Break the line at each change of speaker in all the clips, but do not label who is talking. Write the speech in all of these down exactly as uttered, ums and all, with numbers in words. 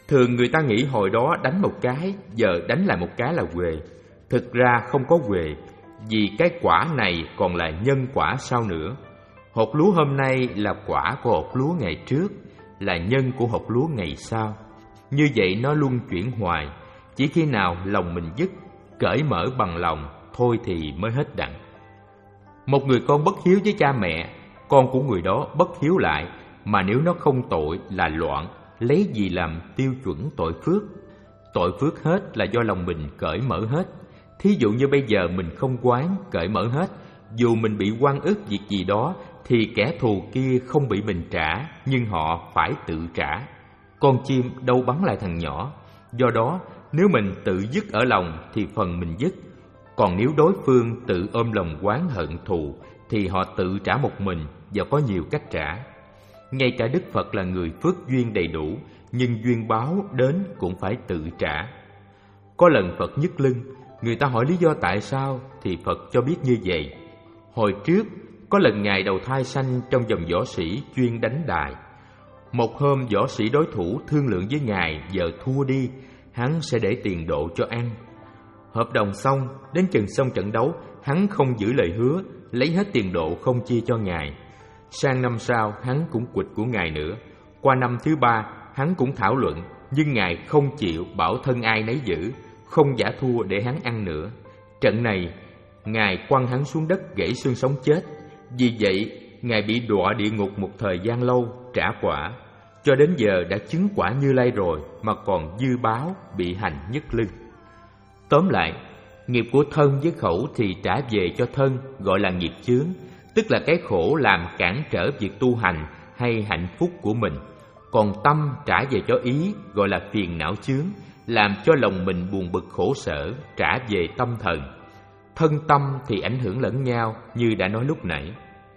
Thường người ta nghĩ hồi đó đánh một cái, giờ đánh lại một cái là huề. Thực ra không có huề, vì cái quả này còn là nhân quả sau nữa. Hột lúa hôm nay là quả của hột lúa ngày trước, là nhân của hột lúa ngày sau. Như vậy nó luân chuyển hoài, chỉ khi nào lòng mình dứt, cởi mở bằng lòng, thôi thì mới hết đặng. Một người con bất hiếu với cha mẹ, con của người đó bất hiếu lại, mà nếu nó không tội là loạn, lấy gì làm tiêu chuẩn tội phước? Tội phước hết là do lòng mình cởi mở hết. Thí dụ như bây giờ mình không quán, cởi mở hết, dù mình bị oan ức việc gì đó, thì kẻ thù kia không bị mình trả, nhưng họ phải tự trả. Con chim đâu bắn lại thằng nhỏ. Do đó, nếu mình tự dứt ở lòng thì phần mình dứt. Còn nếu đối phương tự ôm lòng oán hận thù thì họ tự trả một mình, và có nhiều cách trả. Ngay cả Đức Phật là người phước duyên đầy đủ, nhưng duyên báo đến cũng phải tự trả. Có lần Phật nhức lưng, người ta hỏi lý do tại sao, thì Phật cho biết như vậy. Hồi trước, có lần Ngài đầu thai sanh trong dòng võ sĩ chuyên đánh đài. Một hôm võ sĩ đối thủ thương lượng với Ngài, giờ thua đi, hắn sẽ để tiền độ cho ăn. Hợp đồng xong, đến chừng xong trận đấu, hắn không giữ lời hứa, lấy hết tiền độ không chia cho Ngài. Sang năm sau, hắn cũng quỵt của Ngài nữa. Qua năm thứ ba, hắn cũng thảo luận, nhưng Ngài không chịu, bảo thân ai nấy giữ, không giả thua để hắn ăn nữa. Trận này, Ngài quăng hắn xuống đất gãy xương sống chết. Vì vậy, Ngài bị đọa địa ngục một thời gian lâu, trả quả. Cho đến giờ đã chứng quả Như Lai rồi, mà còn dư báo, bị hành nhức lưng. Tóm lại, nghiệp của thân với khẩu thì trả về cho thân, gọi là nghiệp chướng, tức là cái khổ làm cản trở việc tu hành hay hạnh phúc của mình. Còn tâm trả về cho ý, gọi là phiền não chướng, làm cho lòng mình buồn bực khổ sở, trả về tâm thần. Thân tâm thì ảnh hưởng lẫn nhau, như đã nói lúc nãy.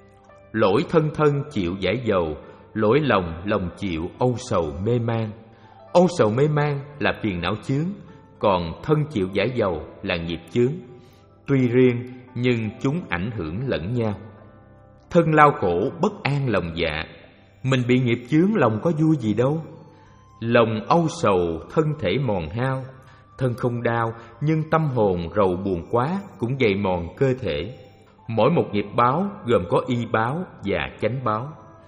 Lỗi thân thân chịu giải dầu, lỗi lòng lòng chịu âu sầu mê man. Âu sầu mê man là phiền não chướng, còn thân chịu giải dầu là nghiệp chướng. Tuy riêng nhưng chúng ảnh hưởng lẫn nhau. Thân lao khổ bất an lòng dạ, mình bị nghiệp chướng lòng có vui gì đâu. Lòng âu sầu thân thể mòn hao, thân không đau nhưng tâm hồn rầu buồn quá cũng dày mòn cơ thể. Mỗi một nghiệp báo gồm có y báo và chánh báo.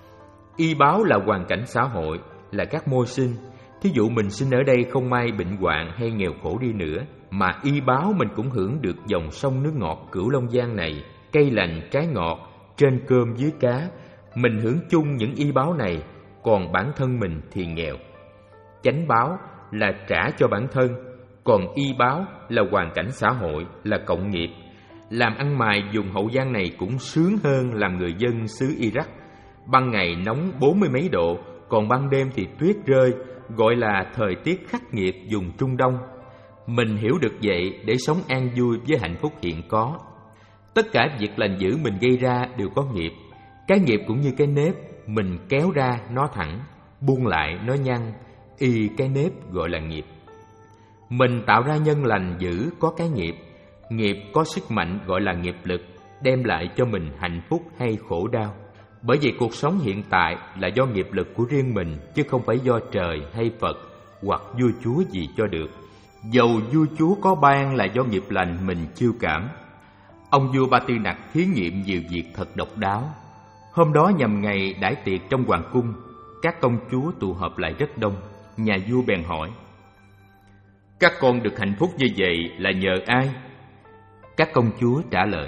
Y báo là hoàn cảnh xã hội, là các môi sinh. Thí dụ mình sinh ở đây không may bệnh hoạn hay nghèo khổ đi nữa, mà y báo mình cũng hưởng được dòng sông nước ngọt Cửu Long Giang này, cây lành trái ngọt, trên cơm dưới cá. Mình hưởng chung những y báo này, còn bản thân mình thì nghèo. Chánh báo là trả cho bản thân, còn y báo là hoàn cảnh xã hội, là cộng nghiệp. Làm ăn mài dùng Hậu Giang này cũng sướng hơn làm người dân xứ Iraq. Ban ngày nóng bốn mươi mấy độ, còn ban đêm thì tuyết rơi, gọi là thời tiết khắc nghiệt vùng Trung Đông. Mình hiểu được vậy để sống an vui với hạnh phúc hiện có. Tất cả việc lành dữ mình gây ra đều có nghiệp. Cái nghiệp cũng như cái nếp, mình kéo ra nó thẳng, buông lại nó nhăn, y cái nếp gọi là nghiệp. Mình tạo ra nhân lành dữ có cái nghiệp. Nghiệp có sức mạnh gọi là nghiệp lực, đem lại cho mình hạnh phúc hay khổ đau. Bởi vì cuộc sống hiện tại là do nghiệp lực của riêng mình, chứ không phải do trời hay Phật hoặc vua chúa gì cho được. Dầu vua chúa có ban là do nghiệp lành mình chiêu cảm. Ông vua Ba Tư Nặc thí nghiệm nhiều việc thật độc đáo. Hôm đó nhằm ngày đãi tiệc trong hoàng cung, các công chúa tụ họp lại rất đông. Nhà vua bèn hỏi: các con được hạnh phúc như vậy là nhờ ai? Các công chúa trả lời: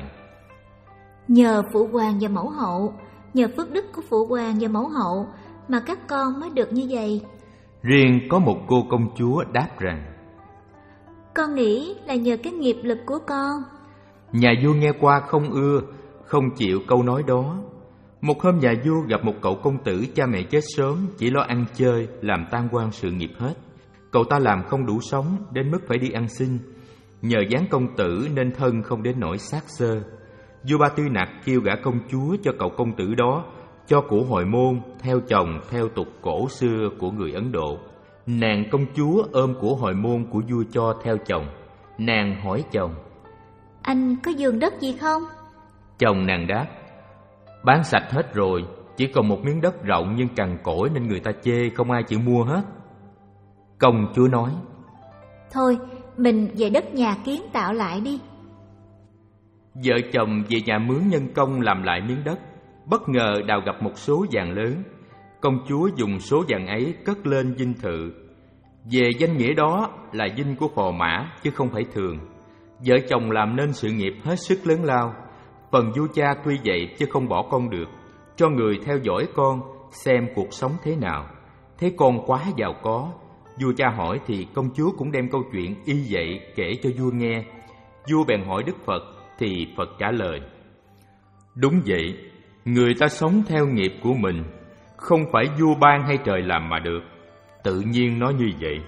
nhờ phụ hoàng và mẫu hậu, nhờ phước đức của phụ hoàng và mẫu hậu mà các con mới được như vậy.
Riêng có một cô công chúa đáp rằng:
con nghĩ là nhờ cái nghiệp lực của con.
Nhà vua nghe qua không ưa, không chịu câu nói đó. Một hôm nhà vua gặp một cậu công tử cha mẹ chết sớm, chỉ lo ăn chơi, làm tan quan sự nghiệp hết. Cậu ta làm không đủ sống, đến mức phải đi ăn xin. Nhờ dáng công tử nên thân không đến nỗi xác xơ. Vua Ba Tư Nặc kêu gả công chúa cho cậu công tử đó, cho của hồi môn, theo chồng, theo tục cổ xưa của người Ấn Độ. Nàng công chúa ôm của hồi môn của vua cho theo chồng. Nàng hỏi chồng:
anh có vườn đất gì không?
Chồng nàng đáp: bán sạch hết rồi, chỉ còn một miếng đất rộng nhưng cằn cỗi nên người ta chê, không ai chịu mua hết. Công chúa nói:
Thôi, mình về đất nhà kiến tạo lại đi.
Vợ chồng về nhà mướn nhân công làm lại miếng đất. Bất ngờ đào gặp một số vàng lớn. Công chúa dùng số vàng ấy cất lên dinh thự. Về danh nghĩa đó là dinh của phò mã chứ không phải thường. Vợ chồng làm nên sự nghiệp hết sức lớn lao. Phần vua cha tuy vậy chứ không bỏ con được, cho người theo dõi con xem cuộc sống thế nào. Thấy con quá giàu có, vua cha hỏi thì công chúa cũng đem câu chuyện y vậy kể cho vua nghe. Vua bèn hỏi Đức Phật thì Phật trả lời: Đúng vậy, người ta sống theo nghiệp của mình, không phải vua ban hay trời làm mà được, tự nhiên nó như vậy.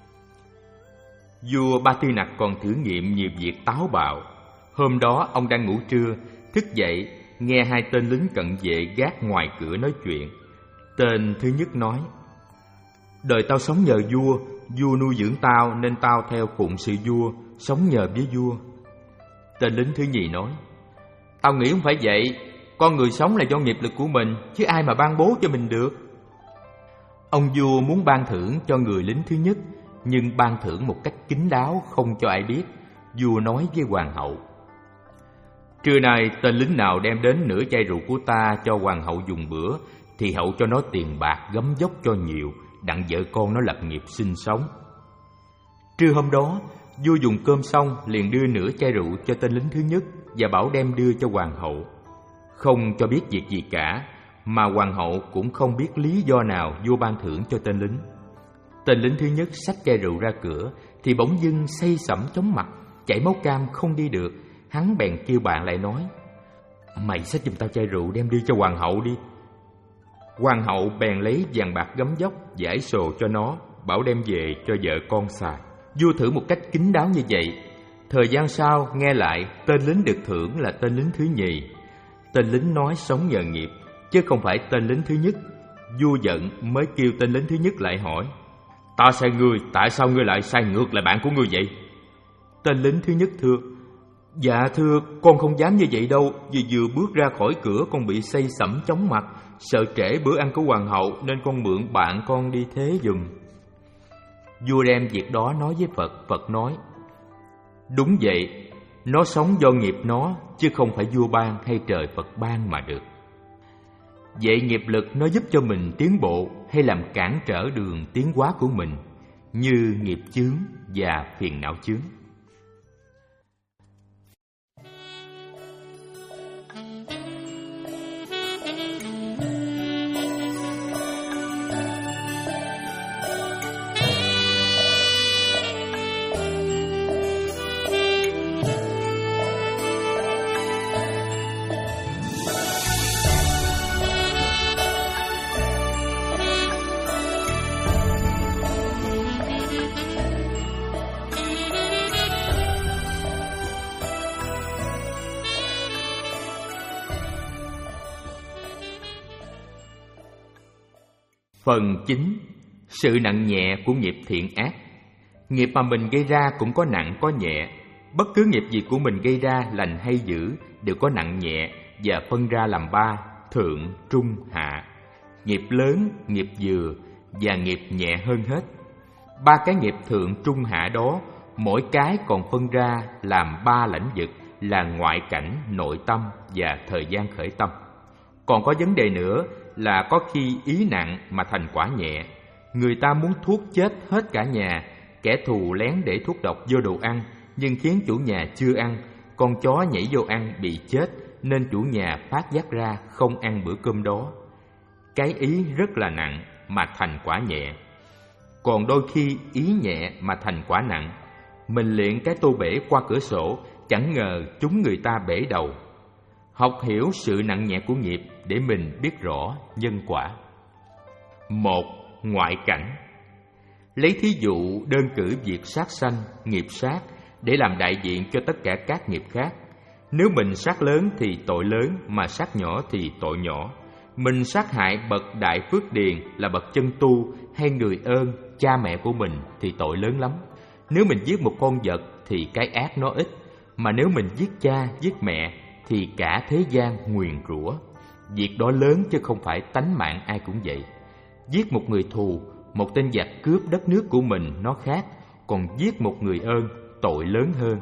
Vua Ba Tư Nặc còn thử nghiệm nhiều việc táo bạo. Hôm đó ông đang ngủ trưa, thức dậy nghe hai tên lính cận vệ gác ngoài cửa nói chuyện. Tên thứ nhất nói: Đời tao sống nhờ vua, vua nuôi dưỡng tao nên tao theo phụng sự vua, sống nhờ với vua. Tên lính thứ nhì nói: Tao nghĩ không phải vậy, con người sống là do nghiệp lực của mình, chứ ai mà ban bố cho mình được. Ông vua muốn ban thưởng cho người lính thứ nhất, nhưng ban thưởng một cách kín đáo không cho ai biết. Vua nói với hoàng hậu: Trưa nay tên lính nào đem đến nửa chai rượu của ta cho hoàng hậu dùng bữa, thì hậu cho nó tiền bạc gấm dốc cho nhiều, đặng vợ con nó lập nghiệp sinh sống. Trưa hôm đó, vua dùng cơm xong liền đưa nửa chai rượu cho tên lính thứ nhất và bảo đem đưa cho hoàng hậu. Không cho biết việc gì cả, mà hoàng hậu cũng không biết lý do nào vua ban thưởng cho tên lính. Tên lính thứ nhất xách chai rượu ra cửa thì bỗng dưng say sẩm chóng mặt, chảy máu cam không đi được. Hắn bèn kêu bạn lại nói: Mày xách giùm tao chai rượu đem đi cho hoàng hậu đi. Hoàng hậu bèn lấy vàng bạc gấm dốc giải sồ cho nó, bảo đem về cho vợ con xài. Vua thử một cách kín đáo như vậy. Thời gian sau nghe lại tên lính được thưởng là tên lính thứ nhì. Tên lính nói sống nhờ nghiệp chứ không phải tên lính thứ nhất. Vua giận mới kêu tên lính thứ nhất lại hỏi: Ta sai ngươi, tại sao ngươi lại sai ngược lại bạn của ngươi vậy? Tên lính thứ nhất thưa: Dạ thưa, con không dám như vậy đâu, vì vừa bước ra khỏi cửa con bị say sẩm chóng mặt, sợ trễ bữa ăn của hoàng hậu nên con mượn bạn con đi thế giùm. Vua đem việc đó nói với Phật. Phật nói: Đúng vậy, nó sống do nghiệp nó, chứ không phải vua ban hay trời Phật ban mà được. Vậy nghiệp lực nó giúp cho mình tiến bộ hay làm cản trở đường tiến hóa của mình, như nghiệp chướng và phiền não chướng. Phần chín. Sự nặng nhẹ của nghiệp thiện ác. Nghiệp mà mình gây ra cũng có nặng có nhẹ. Bất cứ nghiệp gì của mình gây ra, lành hay dữ, đều có nặng nhẹ và phân ra làm ba: thượng, trung, hạ. Nghiệp lớn, nghiệp vừa và nghiệp nhẹ hơn hết. Ba cái nghiệp thượng, trung, hạ đó, mỗi cái còn phân ra làm ba lãnh vực là ngoại cảnh, nội tâm và thời gian khởi tâm. Còn có vấn đề nữa là có khi ý nặng mà thành quả nhẹ. Người ta muốn thuốc chết hết cả nhà, kẻ thù lén để thuốc độc vô đồ ăn nhưng khiến chủ nhà chưa ăn, con chó nhảy vô ăn bị chết nên chủ nhà phát giác ra không ăn bữa cơm đó. Cái ý rất là nặng mà thành quả nhẹ. Còn đôi khi ý nhẹ mà thành quả nặng. Mình liệng cái tô bể qua cửa sổ, chẳng ngờ chúng người ta bể đầu. Học hiểu sự nặng nhẹ của nghiệp để mình biết rõ nhân quả. Một. Ngoại cảnh. Lấy thí dụ đơn cử việc sát sanh, nghiệp sát để làm đại diện cho tất cả các nghiệp khác. Nếu mình sát lớn thì tội lớn, mà sát nhỏ thì tội nhỏ. Mình sát hại bậc đại phước điền là bậc chân tu hay người ơn, cha mẹ của mình thì tội lớn lắm. Nếu mình giết một con vật thì cái ác nó ít, mà nếu mình giết cha, giết mẹ thì cả thế gian nguyền rủa. Việc đó lớn chứ không phải tánh mạng ai cũng vậy. Giết một người thù, một tên giặc cướp đất nước của mình nó khác, còn giết một người ơn tội lớn hơn.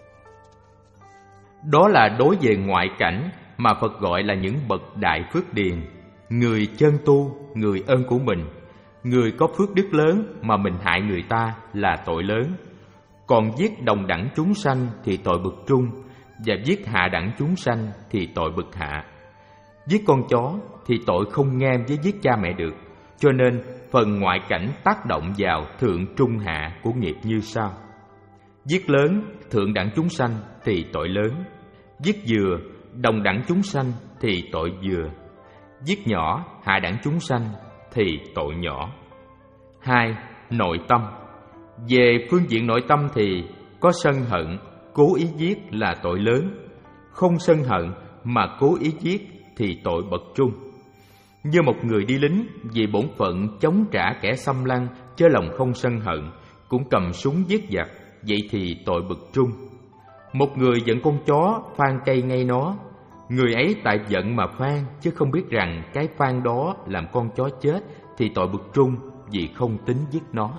Đó là đối về ngoại cảnh mà Phật gọi là những bậc đại phước điền, người chân tu, người ơn của mình. Người có phước đức lớn mà mình hại người ta là tội lớn. Còn giết đồng đẳng chúng sanh thì tội bậc trung, và giết hạ đẳng chúng sanh thì tội bậc hạ. Giết con chó thì tội không ngang với giết cha mẹ được. Cho nên phần ngoại cảnh tác động vào thượng trung hạ của nghiệp như sau: giết lớn, thượng đẳng chúng sanh thì tội lớn. Giết vừa, đồng đẳng chúng sanh thì tội vừa. Giết nhỏ, hạ đẳng chúng sanh thì tội nhỏ. Hai, nội tâm. Về phương diện nội tâm thì có sân hận, cố ý giết là tội lớn. Không sân hận mà cố ý giết thì tội bậc trung. Như một người đi lính, vì bổn phận chống trả kẻ xâm lăng, chớ lòng không sân hận, cũng cầm súng giết giặc, vậy thì tội bậc trung. Một người giận con chó, phan cây ngay nó, người ấy tại giận mà phan, chứ không biết rằng cái phan đó làm con chó chết, thì tội bậc trung vì không tính giết nó.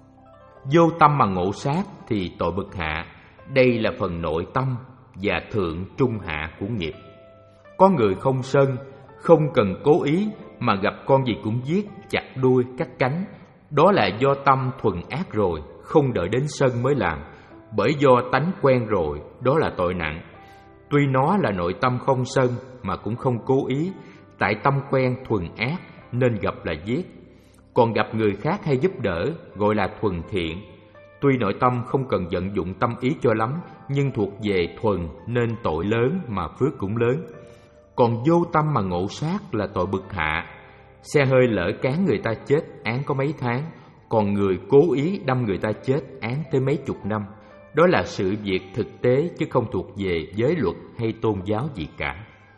Vô tâm mà ngộ sát thì tội bậc hạ. Đây là phần nội tâm và thượng trung hạ của nghiệp. Có người không sân, không cần cố ý, mà gặp con gì cũng giết, chặt đuôi, cắt cánh. Đó là do tâm thuần ác rồi, không đợi đến sân mới làm. Bởi do tánh quen rồi, đó là tội nặng. Tuy nó là nội tâm không sân mà cũng không cố ý, tại tâm quen thuần ác nên gặp là giết. Còn gặp người khác hay giúp đỡ gọi là thuần thiện. Tuy nội tâm không cần vận dụng tâm ý cho lắm, nhưng thuộc về thuần nên tội lớn mà phước cũng lớn. Còn vô tâm mà ngộ sát là tội bậc hạ. Xe hơi lỡ cán người ta chết, án có mấy tháng. Còn người cố ý đâm người ta chết, án tới mấy chục năm. Đó là sự việc thực tế chứ không thuộc về giới luật hay tôn giáo gì cả.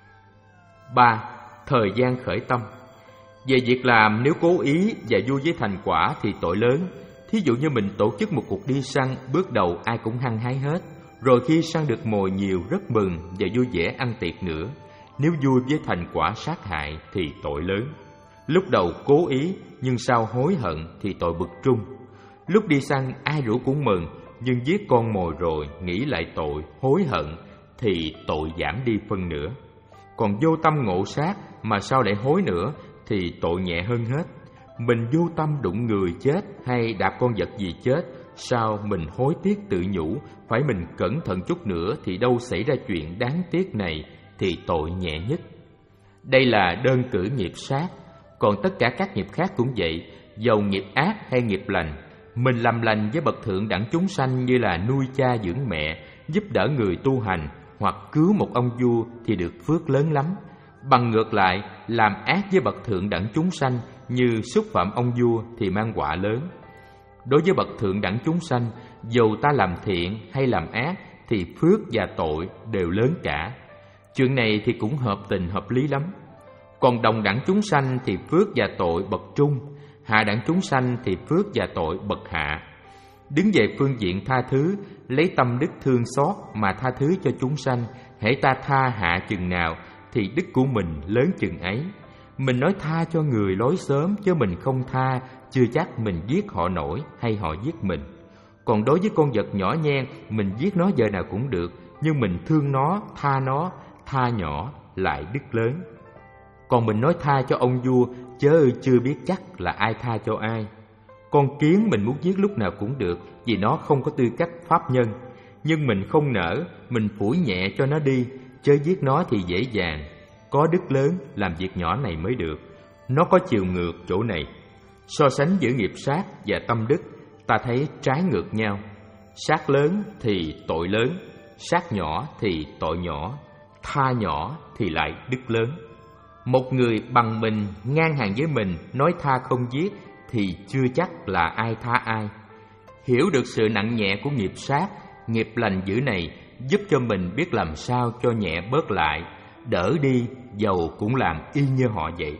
Ba, thời gian khởi tâm. Về việc làm nếu cố ý và vui với thành quả thì tội lớn. Thí dụ như mình tổ chức một cuộc đi săn, bước đầu ai cũng hăng hái hết, rồi khi săn được mồi nhiều rất mừng và vui vẻ ăn tiệc nữa. Nếu vui với thành quả sát hại thì tội lớn. Lúc đầu cố ý nhưng sau hối hận thì tội bậc trung. Lúc đi săn ai rủ cũng mừng, nhưng giết con mồi rồi nghĩ lại tội, hối hận thì tội giảm đi phân nửa. Còn vô tâm ngộ sát mà sau lại hối nữa thì tội nhẹ hơn hết. Mình vô tâm đụng người chết hay đạp con vật gì chết, sao mình hối tiếc tự nhủ, phải mình cẩn thận chút nữa thì đâu xảy ra chuyện đáng tiếc này, thì tội nhẹ nhất. Đây là đơn cử nghiệp sát. Còn tất cả các nghiệp khác cũng vậy, dầu nghiệp ác hay nghiệp lành. Mình làm lành với bậc thượng đẳng chúng sanh như là nuôi cha dưỡng mẹ, giúp đỡ người tu hành, hoặc cứu một ông vua thì được phước lớn lắm. Bằng ngược lại, làm ác với bậc thượng đẳng chúng sanh như xúc phạm ông vua thì mang họa lớn. Đối với bậc thượng đẳng chúng sanh, dầu ta làm thiện hay làm ác thì phước và tội đều lớn cả. Chuyện này thì cũng hợp tình hợp lý lắm. Còn đồng đẳng chúng sanh thì phước và tội bậc trung, hạ đẳng chúng sanh thì phước và tội bậc hạ. Đứng về phương diện tha thứ, lấy tâm đức thương xót mà tha thứ cho chúng sanh, hễ ta tha hạ chừng nào thì đức của mình lớn chừng ấy. Mình nói tha cho người lối xóm, chứ mình không tha, chưa chắc mình giết họ nổi hay họ giết mình. Còn đối với con vật nhỏ nhen, mình giết nó giờ nào cũng được, nhưng mình thương nó, tha nó, tha nhỏ lại đức lớn. Còn mình nói tha cho ông vua, chớ chưa biết chắc là ai tha cho ai. Con kiến mình muốn giết lúc nào cũng được, vì nó không có tư cách pháp nhân. Nhưng mình không nỡ, mình phủi nhẹ cho nó đi, chớ giết nó thì dễ dàng. Có đức lớn làm việc nhỏ này mới được. Nó có chiều ngược chỗ này. So sánh giữa nghiệp sát và tâm đức, ta thấy trái ngược nhau. Sát lớn thì tội lớn, sát nhỏ thì tội nhỏ, tha nhỏ thì lại đức lớn. Một người bằng mình, ngang hàng với mình, nói tha không giết thì chưa chắc là ai tha ai. Hiểu được sự nặng nhẹ của nghiệp sát, nghiệp lành dữ này giúp cho mình biết làm sao cho nhẹ bớt lại, đỡ đi dầu cũng làm y như họ vậy.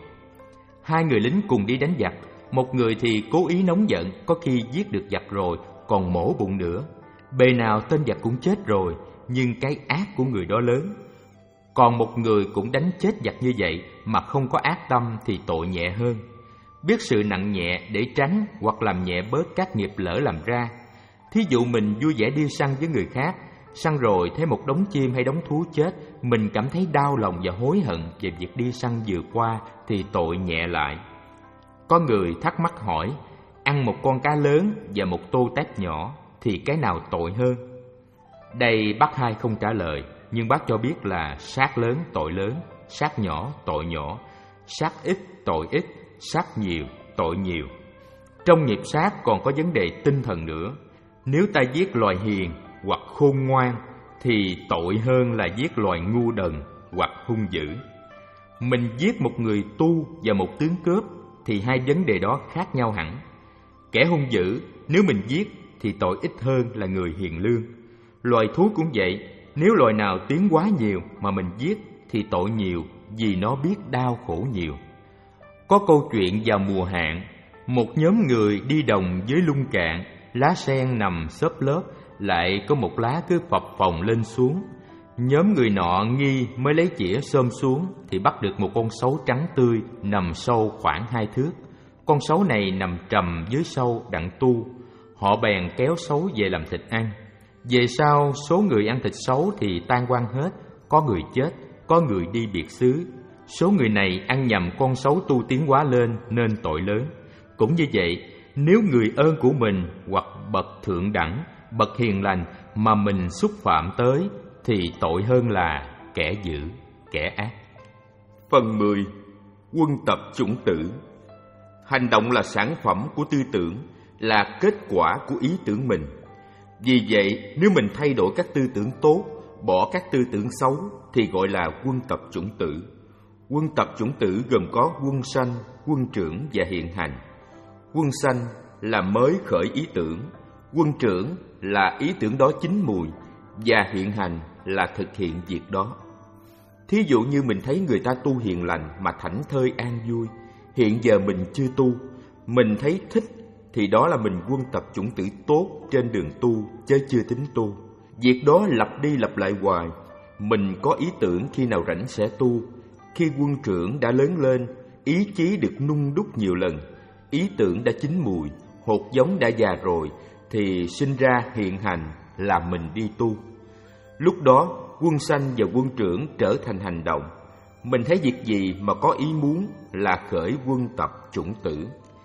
Hai người lính cùng đi đánh giặc, một người thì cố ý nóng giận, có khi giết được giặc rồi còn mổ bụng nữa. Bề nào tên giặc cũng chết rồi, nhưng cái ác của người đó lớn. Còn một người cũng đánh chết giặc như vậy mà không có ác tâm thì tội nhẹ hơn. biết sự nặng nhẹ để tránh hoặc làm nhẹ bớt các nghiệp lỡ làm ra. Thí dụ mình vui vẻ đi săn với người khác, săn rồi thấy một đống chim hay đống thú chết, mình cảm thấy đau lòng và hối hận về việc đi săn vừa qua thì tội nhẹ lại. Có người thắc mắc hỏi, ăn một con cá lớn và một tô tép nhỏ thì cái nào tội hơn? Đây bác hai không trả lời, nhưng bác cho biết là sát lớn tội lớn, sát nhỏ tội nhỏ, sát ít tội ít, sát nhiều tội nhiều. Trong nghiệp sát còn có vấn đề tinh thần nữa. Nếu ta giết loài hiền hoặc khôn ngoan thì tội hơn là giết loài ngu đần hoặc hung dữ. Mình giết một người tu và một tướng cướp thì hai vấn đề đó khác nhau hẳn. Kẻ hung dữ nếu mình giết thì tội ít hơn là người hiền lương. Loài thú cũng vậy, nếu loài nào tiến quá nhiều mà mình giết thì tội nhiều vì nó biết đau khổ nhiều. Có câu chuyện vào mùa hạn, một nhóm người đi đồng với lung cạn, lá sen nằm xốp lớp, lại có một lá cứ phập phồng lên xuống. Nhóm người nọ nghi mới lấy chĩa xôm xuống thì bắt được một con sấu trắng tươi nằm sâu khoảng hai thước. Con sấu này nằm trầm dưới sâu đặng tu. Họ bèn kéo sấu về làm thịt ăn. Về sau số người ăn thịt sấu thì tan quang hết, có người chết, có người đi biệt xứ. Số người này ăn nhầm con sấu tu tiến hóa lên nên tội lớn. Cũng như vậy, nếu người ơn của mình hoặc bậc thượng đẳng, bậc hiền lành mà mình xúc phạm tới thì tội hơn là kẻ dữ, kẻ ác. Phần mười. Quân tập chủng tử. Hành động là sản phẩm của tư tưởng, là kết quả của ý tưởng mình. Vì vậy, nếu mình thay đổi các tư tưởng tốt, bỏ các tư tưởng xấu thì gọi là quân tập chủng tử. Quân tập chủng tử gồm có quân sanh, quân trưởng và hiện hành. Quân sanh là mới khởi ý tưởng, quân trưởng là ý tưởng đó chín mùi, và hiện hành là thực hiện việc đó. Thí dụ như mình thấy người ta tu hiền lành mà thảnh thơi an vui, hiện giờ mình chưa tu, mình thấy thích thì đó là mình quân tập chủng tử tốt trên đường tu, chứ chưa tính tu. Việc đó lặp đi lặp lại hoài. Mình có ý tưởng khi nào rảnh sẽ tu. Khi quân trưởng đã lớn lên, ý chí được nung đúc nhiều lần, ý tưởng đã chín mùi, hột giống đã già rồi, thì sinh ra hiện hành là mình đi tu. Lúc đó, quân sanh và quân trưởng trở thành hành động. Mình thấy việc gì mà có ý muốn là khởi quân tập chủng tử.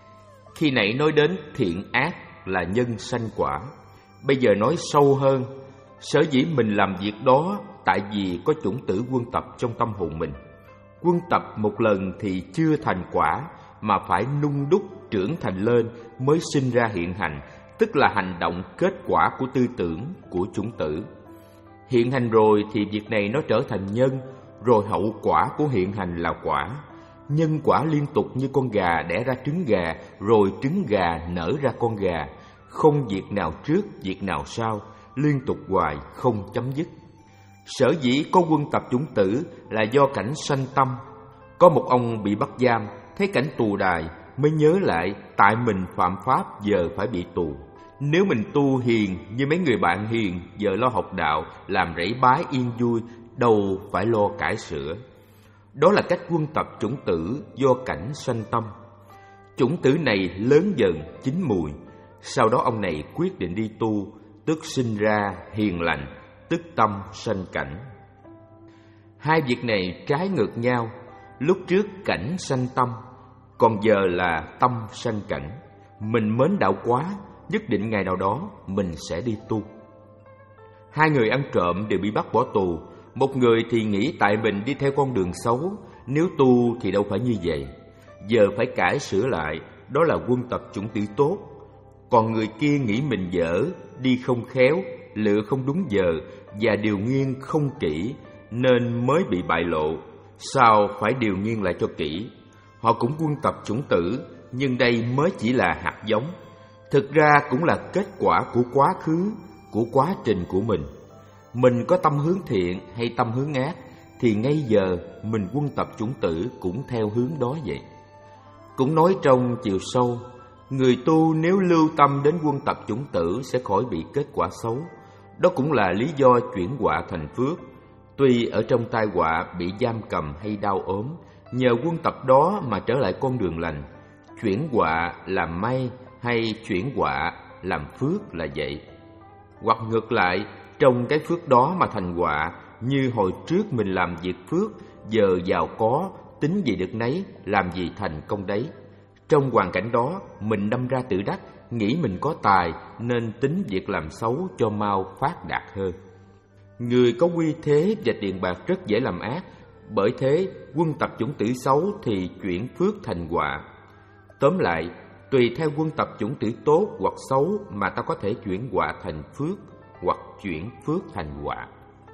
Khi nãy nói đến thiện ác là nhân sanh quả. Bây giờ nói sâu hơn, sở dĩ mình làm việc đó tại vì có chủng tử quân tập trong tâm hồn mình. Quân tập một lần thì chưa thành quả, mà phải nung đúc trưởng thành lên mới sinh ra hiện hành, tức là hành động kết quả của tư tưởng, của chủng tử. Hiện hành rồi thì việc này nó trở thành nhân, rồi hậu quả của hiện hành là quả. Nhân quả liên tục như con gà đẻ ra trứng gà, rồi trứng gà nở ra con gà. Không việc nào trước, việc nào sau, liên tục hoài, không chấm dứt. Sở dĩ có quân tập chủng tử là do cảnh sanh tâm. Có một ông bị bắt giam, thấy cảnh tù đài, mới nhớ lại tại mình phạm pháp giờ phải bị tù. Nếu mình tu hiền như mấy người bạn hiền, giờ lo học đạo, làm rẫy bái yên vui, đâu phải lo cải sửa. Đó là cách quân tập chủng tử do cảnh sanh tâm. Chủng tử này lớn dần, chín mùi. Sau đó ông này quyết định đi tu, tức sinh ra hiền lành, tức tâm sanh cảnh. Hai việc này trái ngược nhau. Lúc trước cảnh sanh tâm, còn giờ là tâm sanh cảnh. Mình mến đạo quá, nhất định ngày nào đó mình sẽ đi tu. Hai người ăn trộm đều bị bắt bỏ tù. Một người thì nghĩ tại mình đi theo con đường xấu, nếu tu thì đâu phải như vậy, giờ phải cải sửa lại, đó là quân tập chủng tử tốt. Còn người kia nghĩ mình dở, đi không khéo, lựa không đúng giờ và điều nghiên không kỹ, nên mới bị bại lộ. Sao phải điều nghiên lại cho kỹ? Họ cũng quân tập chủng tử, nhưng đây mới chỉ là hạt giống. Thực ra cũng là kết quả của quá khứ, của quá trình của mình. Mình có tâm hướng thiện hay tâm hướng ác, thì ngay giờ mình quân tập chủng tử cũng theo hướng đó vậy. Cũng nói trong chiều sâu, người tu nếu lưu tâm đến quân tập chủng tử sẽ khỏi bị kết quả xấu. Đó cũng là lý do chuyển họa thành phước. Tuy ở trong tai họa bị giam cầm hay đau ốm, nhờ quân tập đó mà trở lại con đường lành. chuyển họa làm may hay chuyển họa làm phước là vậy. Hoặc ngược lại, trong cái phước đó mà thành họa, như hồi trước mình làm việc phước, giờ giàu có, tính gì được nấy, làm gì thành công đấy. Trong hoàn cảnh đó, mình đâm ra tự đắc, nghĩ mình có tài nên tính việc làm xấu cho mau phát đạt hơn. Người có uy thế và tiền bạc rất dễ làm ác, bởi thế quân tập chủng tử xấu thì chuyển phước thành họa. Tóm lại, tùy theo quân tập chủng tử tốt hoặc xấu mà ta có thể chuyển họa thành phước hoặc chuyển phước thành họa.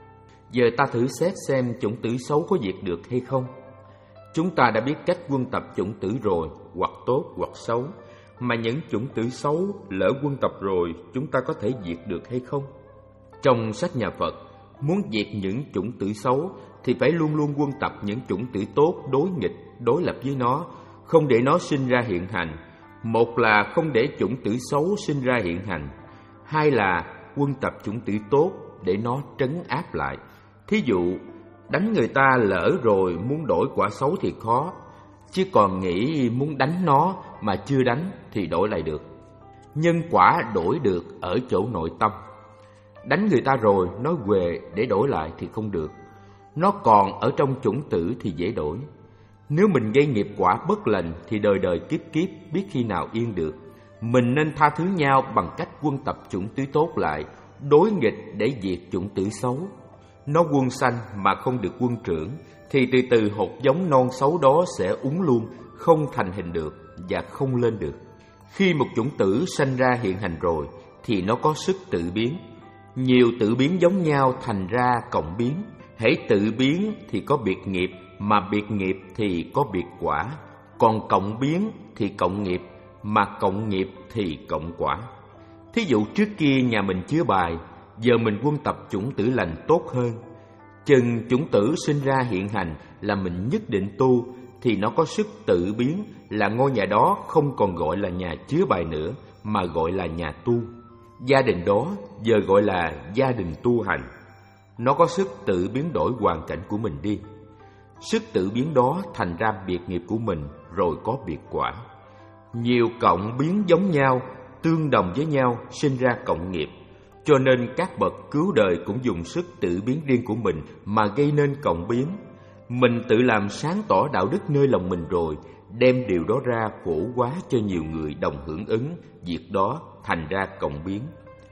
Giờ ta thử xét xem chủng tử xấu có diệt được hay không. Chúng ta đã biết cách quân tập chủng tử rồi, hoặc tốt hoặc xấu, mà những chủng tử xấu lỡ quân tập rồi chúng ta có thể diệt được hay không? Trong sách nhà Phật, muốn diệt những chủng tử xấu thì phải luôn luôn quân tập những chủng tử tốt đối nghịch, đối lập với nó, không để nó sinh ra hiện hành. Một là không để chủng tử xấu sinh ra hiện hành, hai là quân tập chủng tử tốt để nó trấn áp lại. Thí dụ, đánh người ta lỡ rồi muốn đổi quả xấu thì khó, chứ còn nghĩ muốn đánh nó mà chưa đánh thì đổi lại được. Nhân quả đổi được ở chỗ nội tâm. Đánh người ta rồi nói về để đổi lại thì không được. Nó còn ở trong chủng tử thì dễ đổi. Nếu mình gây nghiệp quả bất lành thì đời đời kiếp kiếp biết khi nào yên được. Mình nên tha thứ nhau bằng cách quân tập chủng tử tốt lại, đối nghịch để diệt chủng tử xấu. Nó quân sanh mà không được quân trưởng thì từ từ hột giống non xấu đó sẽ úng luôn, không thành hình được và không lên được. Khi một chủng tử sanh ra hiện hành rồi thì nó có sức tự biến. Nhiều tự biến giống nhau thành ra cộng biến. Hễ tự biến thì có biệt nghiệp, mà biệt nghiệp thì có biệt quả. Còn cộng biến thì cộng nghiệp, mà cộng nghiệp thì cộng quả. Thí dụ trước kia nhà mình chứa bài, giờ mình quân tập chủng tử lành tốt hơn. Chừng chủng tử sinh ra hiện hành là mình nhất định tu, thì nó có sức tự biến, là ngôi nhà đó không còn gọi là nhà chứa bài nữa, mà gọi là nhà tu. Gia đình đó giờ gọi là gia đình tu hành. Nó có sức tự biến đổi hoàn cảnh của mình đi. Sức tự biến đó thành ra biệt nghiệp của mình, rồi có biệt quả. Nhiều cộng biến giống nhau, tương đồng với nhau, sinh ra cộng nghiệp. Cho nên các bậc cứu đời cũng dùng sức tự biến riêng của mình mà gây nên cộng biến. Mình tự làm sáng tỏ đạo đức nơi lòng mình rồi, đem điều đó ra phổ hóa cho nhiều người đồng hưởng ứng, việc đó thành ra cộng biến.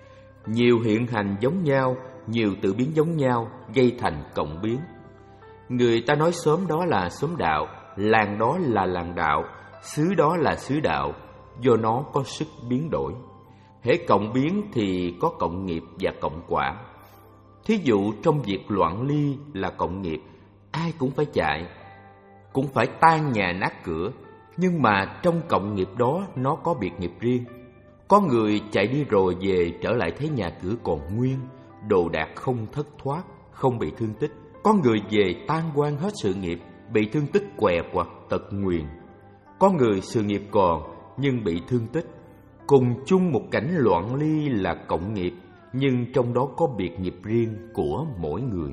Nhiều hiện hành giống nhau, nhiều tự biến giống nhau, gây thành cộng biến. Người ta nói xóm đó là xóm đạo, làng đó là làng đạo, xứ đó là xứ đạo, do nó có sức biến đổi. Hễ cộng biến thì có cộng nghiệp và cộng quả. Thí dụ trong việc loạn ly là cộng nghiệp, ai cũng phải chạy, cũng phải tan nhà nát cửa, nhưng mà trong cộng nghiệp đó nó có biệt nghiệp riêng. Có người chạy đi rồi về trở lại thấy nhà cửa còn nguyên, đồ đạc không thất thoát, không bị thương tích. Có người về tan hoang hết sự nghiệp, bị thương tích què quặt tật nguyền. Có người sự nghiệp còn nhưng bị thương tích. Cùng chung một cảnh loạn ly là cộng nghiệp, nhưng trong đó có biệt nghiệp riêng của mỗi người.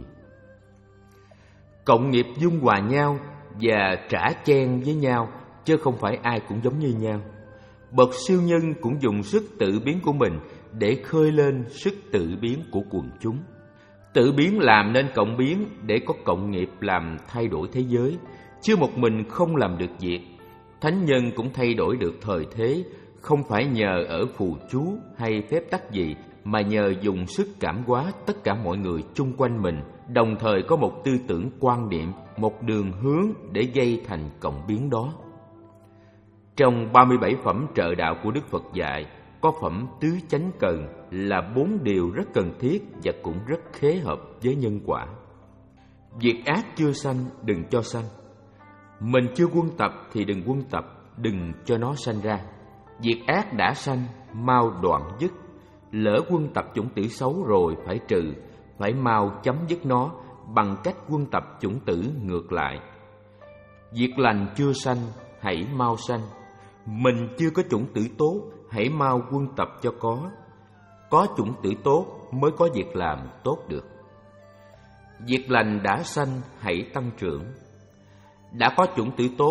Cộng nghiệp dung hòa nhau và trả chen với nhau, chứ không phải ai cũng giống như nhau. Bậc siêu nhân cũng dùng sức tự biến của mình để khơi lên sức tự biến của quần chúng. Tự biến làm nên cộng biến để có cộng nghiệp làm thay đổi thế giới, chứ một mình không làm được việc. Thánh nhân cũng thay đổi được thời thế, không phải nhờ ở phù chú hay phép tắc gì, mà nhờ dùng sức cảm hóa tất cả mọi người chung quanh mình, đồng thời có một tư tưởng quan niệm, một đường hướng để gây thành cộng biến đó. Trong ba mươi bảy phẩm trợ đạo của Đức Phật dạy, có phẩm tứ chánh cần là bốn điều rất cần thiết và cũng rất khế hợp với nhân quả. Việc ác chưa sanh, đừng cho sanh. Mình chưa quân tập thì đừng quân tập, đừng cho nó sanh ra. Việc ác đã sanh, mau đoạn dứt. Lỡ quân tập chủng tử xấu rồi phải trừ, phải mau chấm dứt nó bằng cách quân tập chủng tử ngược lại. Việc lành chưa sanh, hãy mau sanh. Mình chưa có chủng tử tốt, hãy mau quân tập cho có. Có chủng tử tốt mới có việc làm tốt được. Việc lành đã sanh, hãy tăng trưởng. Đã có chủng tử tốt,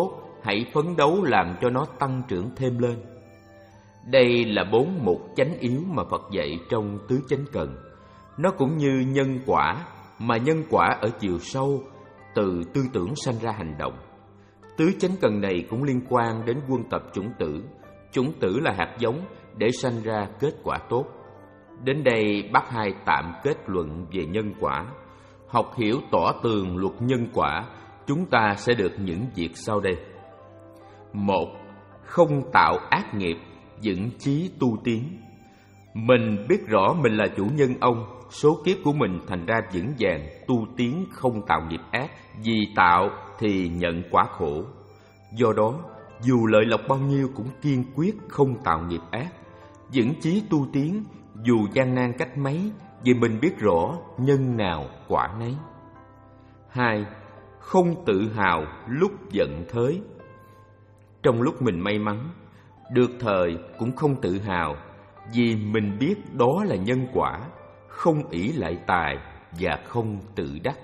hãy phấn đấu làm cho nó tăng trưởng thêm lên. Đây là bốn mục chánh yếu mà Phật dạy trong tứ chánh cần. Nó cũng như nhân quả, mà nhân quả ở chiều sâu, từ tư tưởng sanh ra hành động. Tứ chánh cần này cũng liên quan đến quân tập chủng tử. Chủng tử là hạt giống để sanh ra kết quả tốt. Đến đây Bác Hai tạm kết luận về nhân quả. Học hiểu tỏ tường luật nhân quả, chúng ta sẽ được những việc sau đây. Một, không tạo ác nghiệp, vững chí tu tiến. Mình biết rõ mình là chủ nhân ông, số kiếp của mình thành ra vững vàng, tu tiến không tạo nghiệp ác, vì tạo thì nhận quả khổ. Do đó, dù lợi lộc bao nhiêu cũng kiên quyết không tạo nghiệp ác. Vững chí tu tiến, dù gian nan cách mấy, vì mình biết rõ nhân nào quả nấy. Hai, không tự hào lúc giận thới. Trong lúc mình may mắn, được thời cũng không tự hào, vì mình biết đó là nhân quả, không ỷ lại tài và không tự đắc.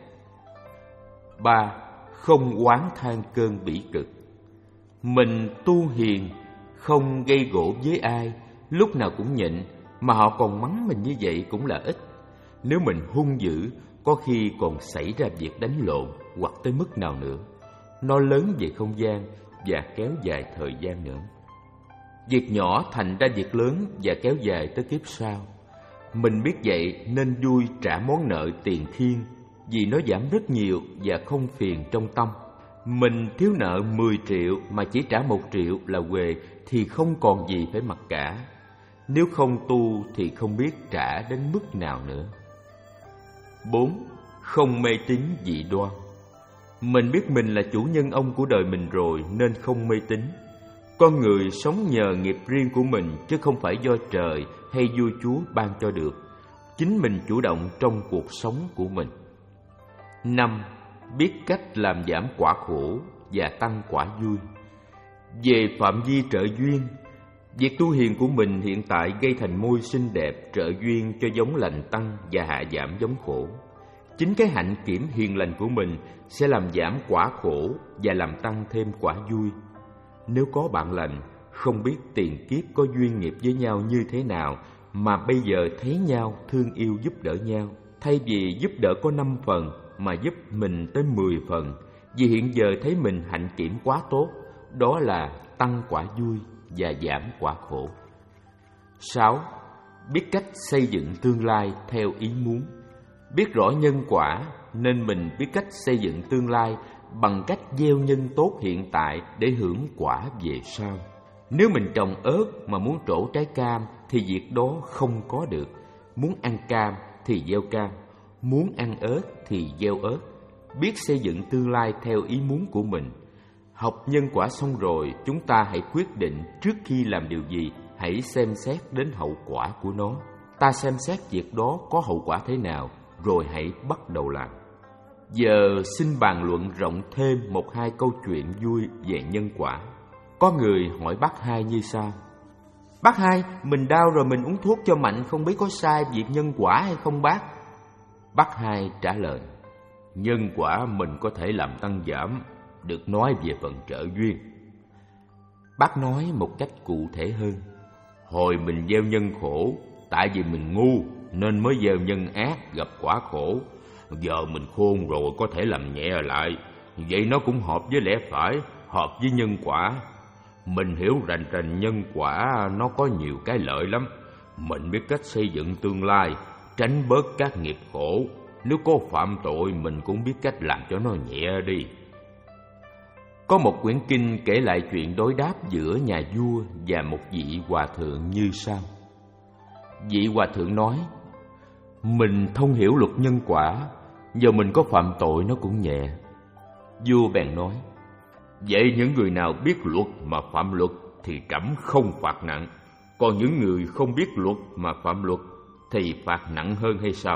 Ba, không oán than cơn bỉ cực. Mình tu hiền, không gây gổ với ai, lúc nào cũng nhịn, mà họ còn mắng mình như vậy cũng là ít. Nếu mình hung dữ, có khi còn xảy ra việc đánh lộn hoặc tới mức nào nữa. Nó lớn về không gian và kéo dài thời gian nữa. Việc nhỏ thành ra việc lớn và kéo dài tới kiếp sau. Mình biết vậy nên vui trả món nợ tiền thiên, vì nó giảm rất nhiều và không phiền trong tâm. Mình thiếu nợ mười triệu mà chỉ trả một triệu là huề thì không còn gì phải mặc cả. Nếu không tu thì không biết trả đến mức nào nữa. Bốn, không mê tín dị đoan. Mình biết mình là chủ nhân ông của đời mình rồi nên không mê tín. Con người sống nhờ nghiệp riêng của mình chứ không phải do trời hay vua chúa ban cho được. Chính mình chủ động trong cuộc sống của mình. Năm, biết cách làm giảm quả khổ và tăng quả vui. Về phạm vi trợ duyên, việc tu hiền của mình hiện tại gây thành môi xinh đẹp trợ duyên cho giống lành tăng và hạ giảm giống khổ. Chính cái hạnh kiểm hiền lành của mình sẽ làm giảm quả khổ và làm tăng thêm quả vui. Nếu có bạn lành, không biết tiền kiếp có duyên nghiệp với nhau như thế nào mà bây giờ thấy nhau thương yêu giúp đỡ nhau, thay vì giúp đỡ có năm phần mà giúp mình tới mười phần, vì hiện giờ thấy mình hạnh kiểm quá tốt, đó là tăng quả vui và giảm quả khổ. Sáu, biết cách xây dựng tương lai theo ý muốn. Biết rõ nhân quả nên mình biết cách xây dựng tương lai bằng cách gieo nhân tốt hiện tại để hưởng quả về sau. Nếu mình trồng ớt mà muốn trổ trái cam thì việc đó không có được. Muốn ăn cam thì gieo cam, muốn ăn ớt thì gieo ớt. Biết xây dựng tương lai theo ý muốn của mình. Học nhân quả xong rồi, chúng ta hãy quyết định trước khi làm điều gì, hãy xem xét đến hậu quả của nó. Ta xem xét việc đó có hậu quả thế nào, rồi hãy bắt đầu làm. Giờ xin bàn luận rộng thêm một hai câu chuyện vui về nhân quả. Có người hỏi bác Hai như sau: Bác Hai, mình đau rồi mình uống thuốc cho mạnh, không biết có sai việc nhân quả hay không bác? Bác Hai trả lời: Nhân quả mình có thể làm tăng giảm, được nói về phần trợ duyên. Bác nói một cách cụ thể hơn: Hồi mình gieo nhân khổ, tại vì mình ngu nên mới gieo nhân ác gặp quả khổ. Giờ mình khôn rồi có thể làm nhẹ lại, vậy nó cũng hợp với lẽ phải, hợp với nhân quả. Mình hiểu rành rành nhân quả nó có nhiều cái lợi lắm. Mình biết cách xây dựng tương lai, tránh bớt các nghiệp khổ. Nếu có phạm tội mình cũng biết cách làm cho nó nhẹ đi. Có một quyển kinh kể lại chuyện đối đáp giữa nhà vua và một vị hòa thượng như sau. Vị hòa thượng nói: Mình thông hiểu luật nhân quả, giờ mình có phạm tội nó cũng nhẹ. Vua bèn nói: Vậy những người nào biết luật mà phạm luật thì trẫm không phạt nặng, còn những người không biết luật mà phạm luật thì phạt nặng hơn hay sao?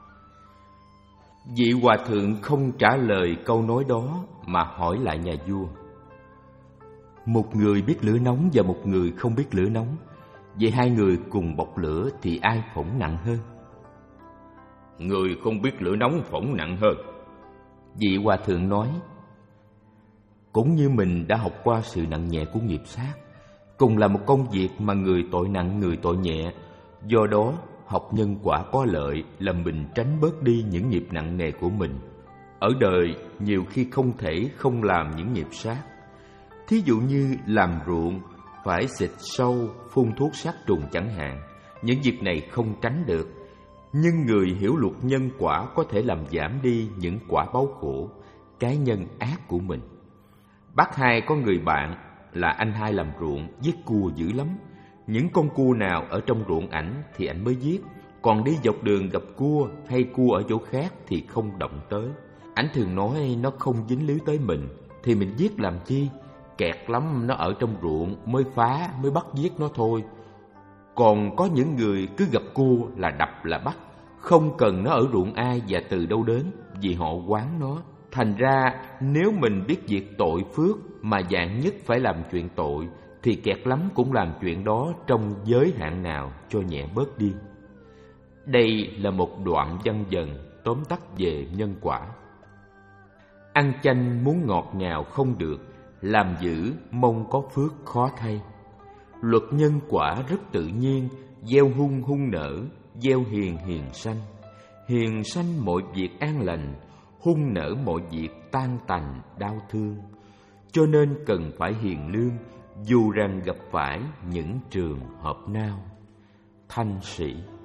Vị hòa thượng không trả lời câu nói đó mà hỏi lại nhà vua: Một người biết lửa nóng và một người không biết lửa nóng, vậy hai người cùng bộc lửa thì ai phỏng nặng hơn? Người không biết lửa nóng phỏng nặng hơn. Vị hòa thượng nói: Cũng như mình đã học qua sự nặng nhẹ của nghiệp sát, cùng là một công việc mà người tội nặng người tội nhẹ. Do đó, học nhân quả có lợi là mình tránh bớt đi những nghiệp nặng nề của mình. Ở đời, nhiều khi không thể không làm những nghiệp sát. Thí dụ như làm ruộng, phải xịt sâu, phun thuốc sát trùng chẳng hạn. Những việc này không tránh được. Nhưng người hiểu luật nhân quả có thể làm giảm đi những quả báo khổ, cái nhân ác của mình. Bác Hai có người bạn là anh hai làm ruộng, giết cua dữ lắm. Những con cua nào ở trong ruộng ảnh thì ảnh mới giết, còn đi dọc đường gặp cua hay cua ở chỗ khác thì không động tới. Ảnh thường nói nó không dính líu tới mình thì mình giết làm chi, kẹt lắm nó ở trong ruộng mới phá, mới bắt giết nó thôi. Còn có những người cứ gặp cua là đập là bắt, không cần nó ở ruộng ai và từ đâu đến, vì họ quán nó. Thành ra nếu mình biết việc tội phước mà dạng nhất phải làm chuyện tội thì kẹt lắm cũng làm chuyện đó trong giới hạn nào cho nhẹ bớt đi. Đây là một đoạn văn dần tóm tắt về nhân quả. Ăn chanh muốn ngọt ngào không được, làm dữ mong có phước khó thay. Luật nhân quả rất tự nhiên, gieo hung hung nở, gieo hiền hiền sanh. Hiền sanh mọi việc an lành, hung nở mọi việc tan tành đau thương. Cho nên cần phải hiền lương, dù rằng gặp phải những trường hợp nào. Thanh Sĩ.